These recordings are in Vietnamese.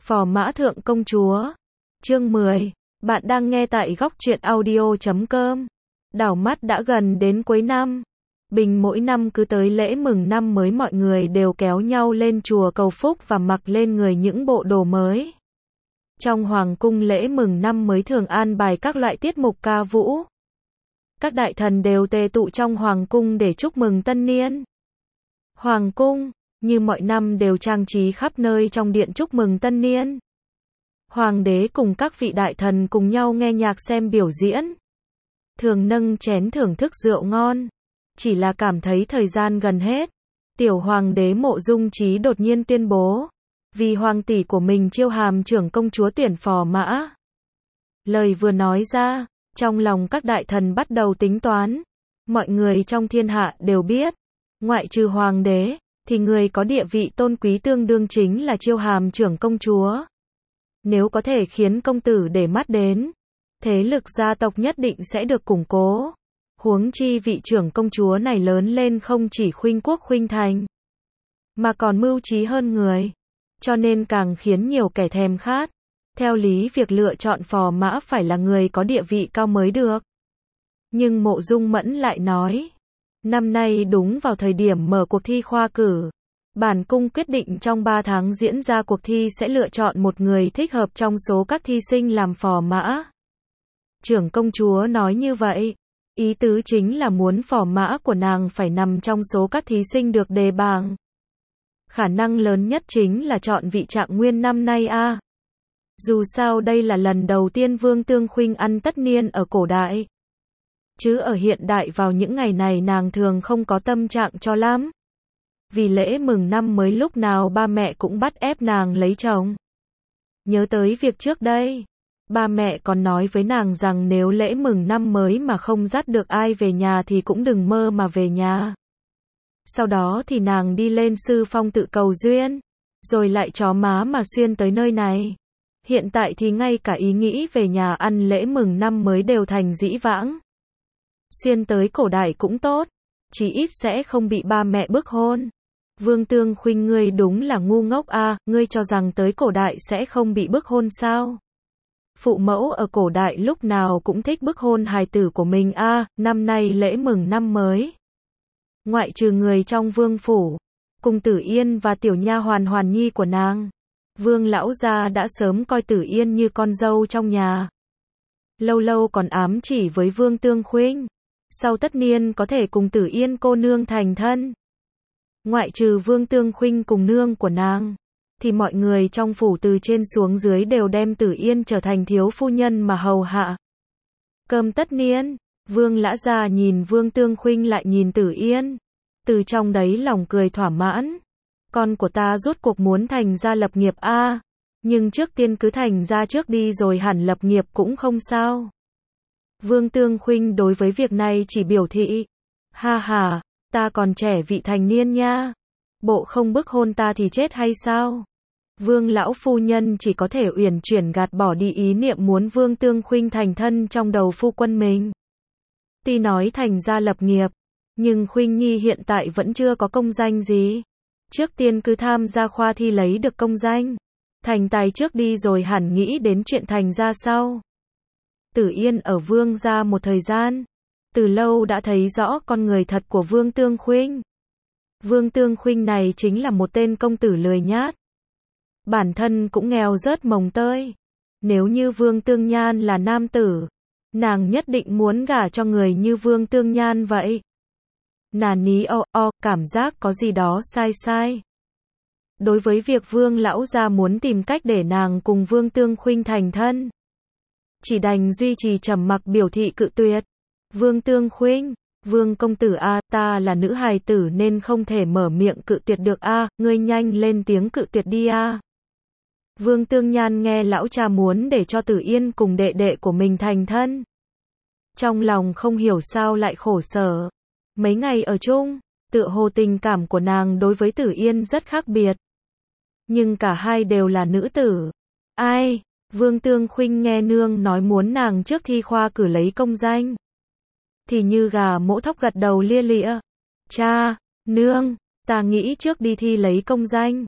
Phò Mã Thượng Công Chúa. Chương 10. Bạn đang nghe tại góc truyện audio.com. Đảo mắt đã gần đến cuối năm. Bình mỗi năm cứ tới lễ mừng năm mới mọi người đều kéo nhau lên chùa cầu phúc và mặc lên người những bộ đồ mới. Trong hoàng cung lễ mừng năm mới thường an bài các loại tiết mục ca vũ. Các đại thần đều tề tụ trong hoàng cung để chúc mừng tân niên. Hoàng cung, như mọi năm đều trang trí khắp nơi trong điện chúc mừng tân niên. Hoàng đế cùng các vị đại thần cùng nhau nghe nhạc xem biểu diễn. Thường nâng chén thưởng thức rượu ngon. Chỉ là cảm thấy thời gian gần hết. Tiểu hoàng đế Mộ Dung Chí đột nhiên tuyên bố. Vì hoàng tỷ của mình chiêu hàm trưởng công chúa tuyển phò mã. Lời vừa nói ra, trong lòng các đại thần bắt đầu tính toán. Mọi người trong thiên hạ đều biết. Ngoại trừ hoàng đế, thì người có địa vị tôn quý tương đương chính là chiêu hàm trưởng công chúa. Nếu có thể khiến công tử để mắt đến, thế lực gia tộc nhất định sẽ được củng cố. Huống chi vị trưởng công chúa này lớn lên không chỉ khuynh quốc khuynh thành, mà còn mưu trí hơn người. Cho nên càng khiến nhiều kẻ thèm khát. Theo lý việc lựa chọn phò mã phải là người có địa vị cao mới được. Nhưng Mộ Dung Mẫn lại nói, năm nay đúng vào thời điểm mở cuộc thi khoa cử. Bản cung quyết định trong 3 tháng diễn ra cuộc thi sẽ lựa chọn một người thích hợp trong số các thí sinh làm phò mã. Trưởng công chúa nói như vậy, ý tứ chính là muốn phò mã của nàng phải nằm trong số các thí sinh được đề bảng. Khả năng lớn nhất chính là chọn vị Trạng Nguyên năm nay a. Dù sao đây là lần đầu tiên Vương Tương Khuynh ăn tất niên ở cổ đại. Chứ ở hiện đại vào những ngày này nàng thường không có tâm trạng cho lắm. Vì lễ mừng năm mới lúc nào ba mẹ cũng bắt ép nàng lấy chồng. Nhớ tới việc trước đây, ba mẹ còn nói với nàng rằng nếu lễ mừng năm mới mà không dắt được ai về nhà thì cũng đừng mơ mà về nhà. Sau đó thì nàng đi lên Sư Phong tự cầu duyên, rồi lại chó má mà xuyên tới nơi này. Hiện tại thì ngay cả ý nghĩ về nhà ăn lễ mừng năm mới đều thành dĩ vãng. Xuyên tới cổ đại cũng tốt, chỉ ít sẽ không bị ba mẹ bức hôn. Vương Tương Khuynh ngươi đúng là ngu ngốc a, ngươi cho rằng tới cổ đại sẽ không bị bức hôn sao? Phụ mẫu ở cổ đại lúc nào cũng thích bức hôn hài tử của mình a, năm nay lễ mừng năm mới. Ngoại trừ người trong vương phủ, cùng Tử Yên và tiểu nha hoàn Hoàn Nhi của nàng, Vương lão gia đã sớm coi Tử Yên như con dâu trong nhà. Lâu lâu còn ám chỉ với Vương Tương Khuynh, sau tất niên có thể cùng Tử Yên cô nương thành thân. Ngoại trừ Vương Tương Khuynh cùng nương của nàng, thì mọi người trong phủ từ trên xuống dưới đều đem Tử Yên trở thành thiếu phu nhân mà hầu hạ. Cơm tất niên, Vương lão gia nhìn Vương Tương Khuynh lại nhìn Tử Yên, từ trong đấy lòng cười thỏa mãn. Con của ta rốt cuộc muốn thành gia lập nghiệp a, nhưng trước tiên cứ thành gia trước đi rồi hẳn lập nghiệp cũng không sao. Vương Tương Khuynh đối với việc này chỉ biểu thị, ha ha, ta còn trẻ vị thành niên nha, bộ không bức hôn ta thì chết hay sao? Vương lão phu nhân chỉ có thể uyển chuyển gạt bỏ đi ý niệm muốn Vương Tương Khuynh thành thân trong đầu phu quân mình. Tuy nói thành gia lập nghiệp, nhưng Khuynh Nhi hiện tại vẫn chưa có công danh gì. Trước tiên cứ tham gia khoa thi lấy được công danh, thành tài trước đi rồi hẳn nghĩ đến chuyện thành gia sau. Tử Yên ở Vương gia một thời gian, từ lâu đã thấy rõ con người thật của Vương Tương Khuynh. Vương Tương Khuynh này chính là một tên công tử lười nhát. Bản thân cũng nghèo rớt mồng tơi. Nếu như Vương Tương Nhan là nam tử, nàng nhất định muốn gả cho người như Vương Tương Nhan vậy. Nà ní cảm giác có gì đó sai sai. Đối với việc Vương lão gia muốn tìm cách để nàng cùng Vương Tương Khuynh thành thân, chỉ đành duy trì trầm mặc biểu thị cự tuyệt. Vương Tương Khuynh, Vương công tử a, ta là nữ hài tử nên không thể mở miệng cự tuyệt được a, ngươi nhanh lên tiếng cự tuyệt đi a. Vương Tương Nhan nghe lão cha muốn để cho Tử Yên cùng đệ đệ của mình thành thân, trong lòng không hiểu sao lại khổ sở. Mấy ngày ở chung, tựa hồ tình cảm của nàng đối với Tử Yên rất khác biệt. Nhưng cả hai đều là nữ tử. Ai? Vương Tương Khuynh nghe nương nói muốn nàng trước thi khoa cử lấy công danh, thì như gà mỗ thóc gật đầu lia lịa. Cha, nương, ta nghĩ trước đi thi lấy công danh,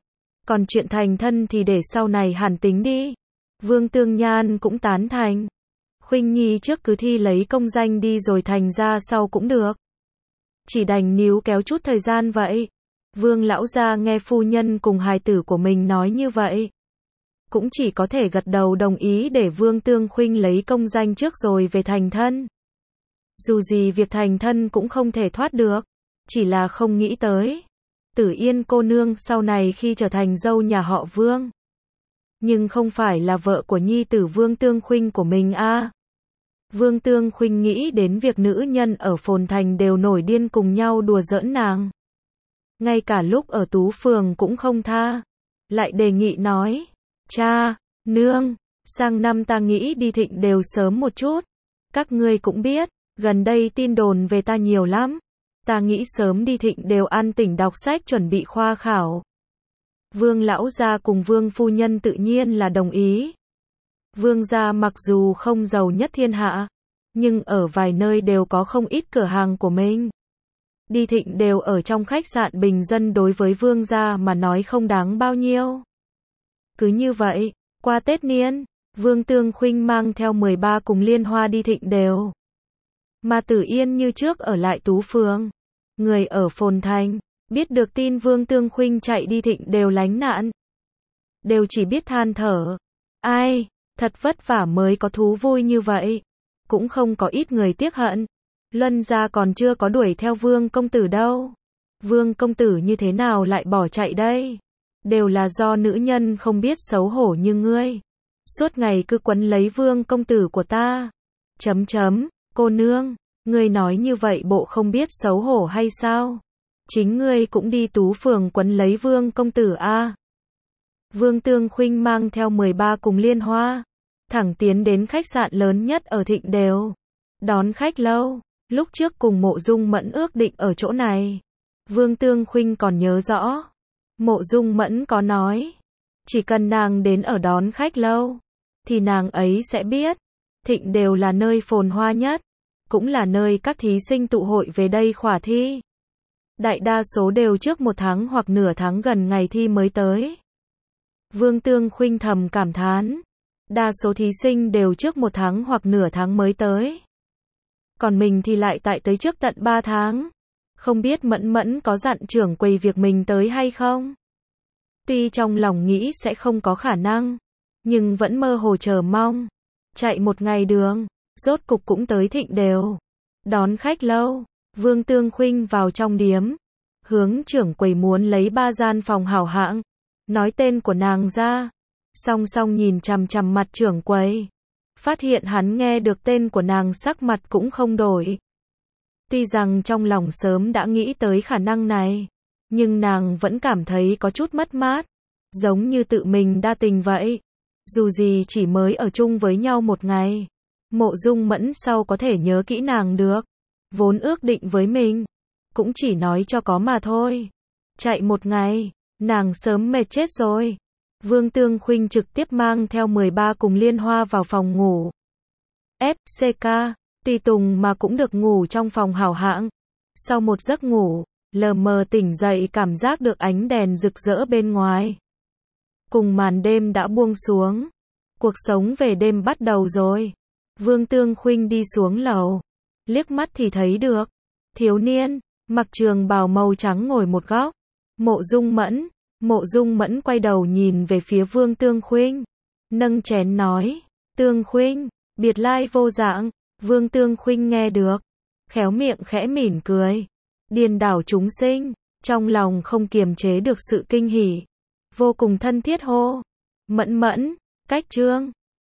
Còn chuyện thành thân thì để sau này hẳn tính đi. Vương Tương Nhan cũng tán thành. Khuynh Nhi trước cứ thi lấy công danh đi rồi thành ra sau cũng được. Chỉ đành níu kéo chút thời gian vậy. Vương lão gia nghe phu nhân cùng hài tử của mình nói như vậy, cũng chỉ có thể gật đầu đồng ý để Vương Tương Khuynh lấy công danh trước rồi về thành thân. Dù gì việc thành thân cũng không thể thoát được, chỉ là không nghĩ tới Tử Yên cô nương sau này khi trở thành dâu nhà họ Vương, nhưng không phải là vợ của nhi tử Vương Tương Khuynh của mình a. Vương Tương Khuynh nghĩ đến việc nữ nhân ở Phồn Thành đều nổi điên cùng nhau đùa giỡn nàng. Ngay cả lúc ở Tú Phường cũng không tha. Lại đề nghị nói, cha, nương, sang năm ta nghĩ đi Thịnh đều sớm một chút. Các ngươi cũng biết, gần đây tin đồn về ta nhiều lắm. Ta nghĩ sớm đi Thịnh đều an tĩnh đọc sách chuẩn bị khoa khảo. Vương lão gia cùng Vương phu nhân tự nhiên là đồng ý. Vương gia mặc dù không giàu nhất thiên hạ, nhưng ở vài nơi đều có không ít cửa hàng của mình. Đi Thịnh đều ở trong khách sạn bình dân đối với Vương gia mà nói không đáng bao nhiêu. Cứ như vậy, qua Tết Niên, Vương Tương Khuynh mang theo 13 cùng Liên Hoa đi Thịnh đều. Mà Tử Yên như trước ở lại Tú Phường. Người ở Phồn Thành, biết được tin Vương Tương Khuynh chạy đi Thịnh đều lánh nạn. Đều chỉ biết than thở. Ai, thật vất vả mới có thú vui như vậy. Cũng không có ít người tiếc hận. Luân gia còn chưa có đuổi theo Vương công tử đâu. Vương công tử như thế nào lại bỏ chạy đây? Đều là do nữ nhân không biết xấu hổ như ngươi. Suốt ngày cứ quấn lấy Vương công tử của ta. Cô nương, ngươi nói như vậy bộ không biết xấu hổ hay sao? Chính ngươi cũng đi Tú Phường quấn lấy Vương công tử a. Vương Tương Khuynh mang theo 13 cùng Liên Hoa, thẳng tiến đến khách sạn lớn nhất ở Thịnh đều. Đón khách lâu, lúc trước cùng Mộ Dung Mẫn ước định ở chỗ này. Vương Tương Khuynh còn nhớ rõ. Mộ Dung Mẫn có nói, chỉ cần nàng đến ở đón khách lâu, thì nàng ấy sẽ biết, Thịnh đều là nơi phồn hoa nhất, cũng là nơi các thí sinh tụ hội về đây khỏa thi. Đại đa số đều trước 1 tháng hoặc nửa tháng gần ngày thi mới tới. Vương Tương Khuynh thầm cảm thán, đa số thí sinh đều trước 1 tháng hoặc nửa tháng mới tới. Còn mình thì lại tại tới trước tận 3 tháng. Không biết Mẫn Mẫn có dặn trưởng quầy việc mình tới hay không? Tuy trong lòng nghĩ sẽ không có khả năng, nhưng vẫn mơ hồ chờ mong. Chạy một ngày đường, rốt cục cũng tới Thịnh đều. Đón khách lâu, Vương Tương Khuynh vào trong điếm, hướng trưởng quầy muốn lấy 3 gian phòng hảo hạng, nói tên của nàng ra, song song nhìn chằm chằm mặt trưởng quầy. Phát hiện hắn nghe được tên của nàng sắc mặt cũng không đổi. Tuy rằng trong lòng sớm đã nghĩ tới khả năng này, nhưng nàng vẫn cảm thấy có chút mất mát, giống như tự mình đa tình vậy. Dù gì chỉ mới ở chung với nhau 1 ngày, Mộ Dung Mẫn sau có thể nhớ kỹ nàng được. Vốn ước định với mình, cũng chỉ nói cho có mà thôi. Chạy 1 ngày, nàng sớm mệt chết rồi. Vương Tương Khuynh trực tiếp mang theo 13 cùng Liên Hoa vào phòng ngủ. FCK, tùy tùng mà cũng được ngủ trong phòng hảo hạng. Sau một giấc ngủ, lờ mờ tỉnh dậy cảm giác được ánh đèn rực rỡ bên ngoài. Cùng màn đêm đã buông xuống. Cuộc sống về đêm bắt đầu rồi. Vương Tương Khuynh đi xuống lầu. Liếc mắt thì thấy được thiếu niên, mặc trường bào màu trắng ngồi một góc. Mộ Dung Mẫn quay đầu nhìn về phía Vương Tương Khuynh. Nâng chén nói, Tương Khuynh, biệt lai vô dạng. Vương Tương Khuynh nghe được, khéo miệng khẽ mỉm cười. Điên đảo chúng sinh, trong lòng không kiềm chế được sự kinh hỉ. Vô cùng thân thiết hô, Mẫn Mẫn, cách Trương.